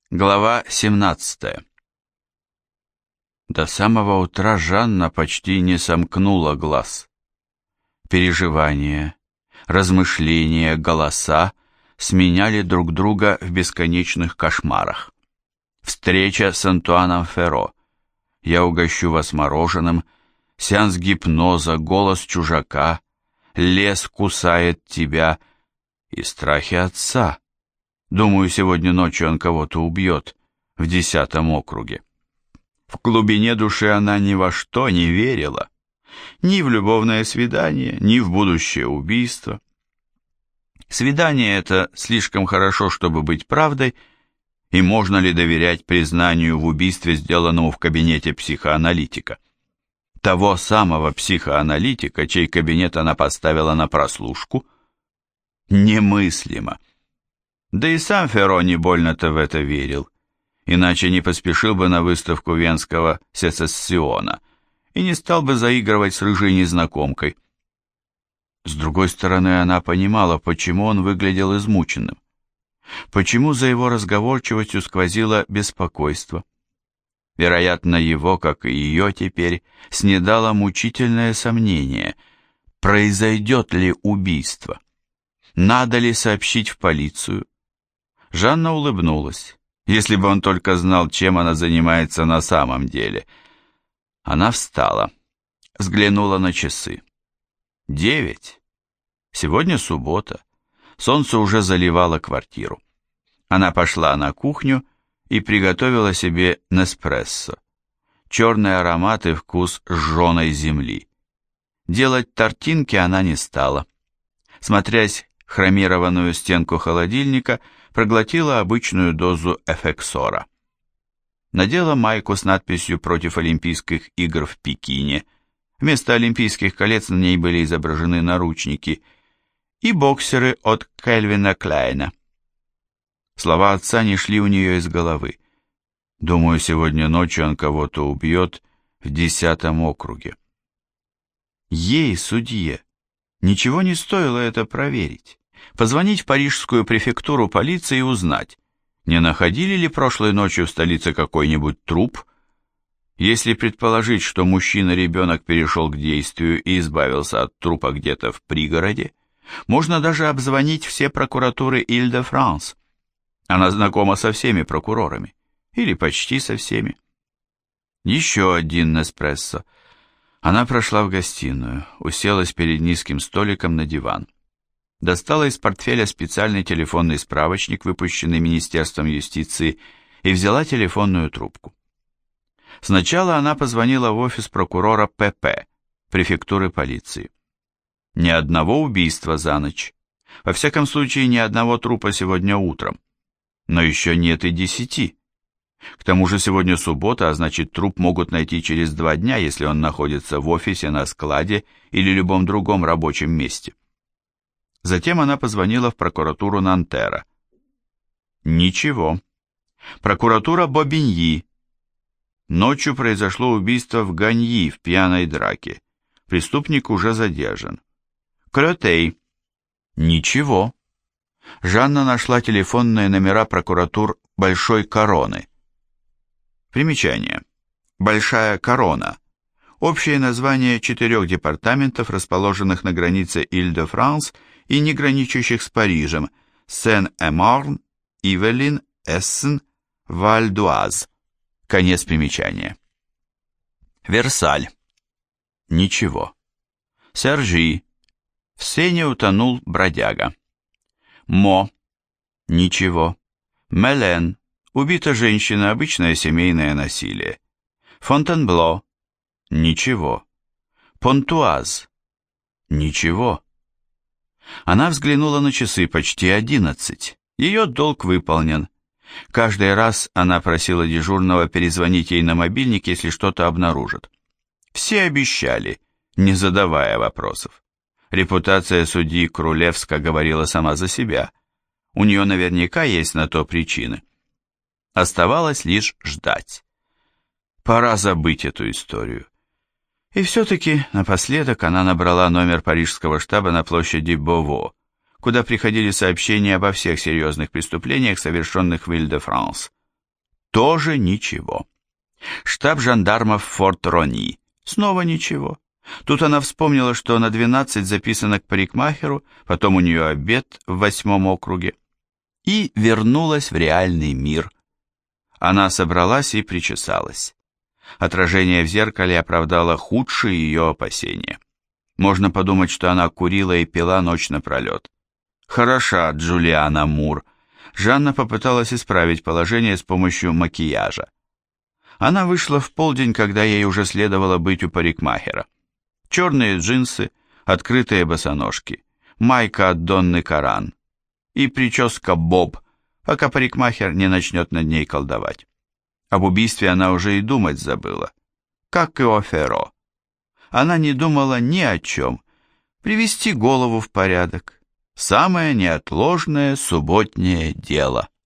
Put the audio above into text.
Глава 17. До самого утра Жанна почти не сомкнула глаз. Переживания, размышления, голоса сменяли друг друга в бесконечных кошмарах. Встреча с Антуаном Ферро. Я угощу вас мороженым, сеанс гипноза, голос чужака, лес кусает тебя и страхи отца. Думаю, сегодня ночью он кого-то убьет в 10-м округе. В глубине души она ни во что не верила. Ни в любовное свидание, ни в будущее убийство. Свидание это слишком хорошо, чтобы быть правдой, и можно ли доверять признанию в убийстве, сделанному в кабинете психоаналитика? Того самого психоаналитика, чей кабинет она поставила на прослушку? Немыслимо. Да и сам Ферро не больно-то в это верил, иначе не поспешил бы на выставку Венского сецессиона и не стал бы заигрывать с рыжей незнакомкой. С другой стороны, она понимала, почему он выглядел измученным, почему за его разговорчивостью сквозило беспокойство. Вероятно, его, как и ее теперь, снедало мучительное сомнение, произойдет ли убийство, надо ли сообщить в полицию. Жанна улыбнулась. Если бы он только знал, чем она занимается на самом деле. Она встала, взглянула на часы. 9. Сегодня суббота. Солнце уже заливало квартиру. Она пошла на кухню и приготовила себе неспрессо. Черный аромат и вкус сжженной земли. Делать тортинки она не стала. Смотрясь в хромированную стенку холодильника, проглотила обычную дозу эфексора. Надела майку с надписью «Против Олимпийских игр в Пекине». Вместо олимпийских колец на ней были изображены наручники. И боксеры от Кельвина Кляйна. Слова отца не шли у нее из головы. Думаю, сегодня ночью он кого-то убьет в 10-м округе. Ей, судье, ничего не стоило это проверить. Позвонить в парижскую префектуру полиции и узнать, не находили ли прошлой ночью в столице какой-нибудь труп. Если предположить, что мужчина-ребенок перешел к действию и избавился от трупа где-то в пригороде, можно даже обзвонить все прокуратуры Иль-де-Франс. Она знакома со всеми прокурорами, или почти со всеми. Еще один неспрессо. Она прошла в гостиную, уселась перед низким столиком на диван. Достала из портфеля специальный телефонный справочник, выпущенный Министерством юстиции, и взяла телефонную трубку. Сначала она позвонила в офис прокурора ПП, префектуры полиции. Ни одного убийства за ночь. Во всяком случае, ни одного трупа сегодня утром. Но еще нет и 10. К тому же сегодня суббота, а значит, труп могут найти через 2 дня, если он находится в офисе, на складе или любом другом рабочем месте. Затем она позвонила в прокуратуру Нантера. Ничего. Прокуратура Бобиньи. Ночью произошло убийство в Ганьи в пьяной драке. Преступник уже задержан. Крётей. Ничего. Жанна нашла телефонные номера прокуратур Большой Короны. Примечание. Большая Корона. Общее название 4 департаментов, расположенных на границе Иль-де-Франс и не граничащих с Парижем: Сен-Эморн, Ивелин, Эссен, Валь-д'Оise. Конец примечания. Версаль. Ничего. Сержи. В Сене утонул бродяга. Мо. Ничего. Мелен. Убита женщина, обычное семейное насилие. Фонтенбло. Ничего. Понтуаз. Ничего. Она взглянула на часы, почти 11. Ее долг выполнен. Каждый раз она просила дежурного перезвонить ей на мобильник, если что-то обнаружит. Все обещали, не задавая вопросов. Репутация судьи Крулевска говорила сама за себя. У нее наверняка есть на то причины. Оставалось лишь ждать. Пора забыть эту историю. И все-таки напоследок она набрала номер парижского штаба на площади Бово, куда приходили сообщения обо всех серьезных преступлениях, совершенных в Иль-де-Франс. Тоже ничего. Штаб жандармов Форт Рони. Снова ничего. Тут она вспомнила, что на 12 записано к парикмахеру, потом у нее обед в 8 округе. И вернулась в реальный мир. Она собралась и причесалась. Отражение в зеркале оправдало худшие ее опасения. Можно подумать, что она курила и пила ночь напролет. Хороша Джулиана Мур. Жанна попыталась исправить положение с помощью макияжа. Она вышла в полдень, когда ей уже следовало быть у парикмахера. Черные джинсы, открытые босоножки, майка от Донны Каран и прическа боб, пока парикмахер не начнет над ней колдовать. Об убийстве она уже и думать забыла, как и о Ферро. Она не думала ни о чем. Привести голову в порядок. Самое неотложное субботнее дело.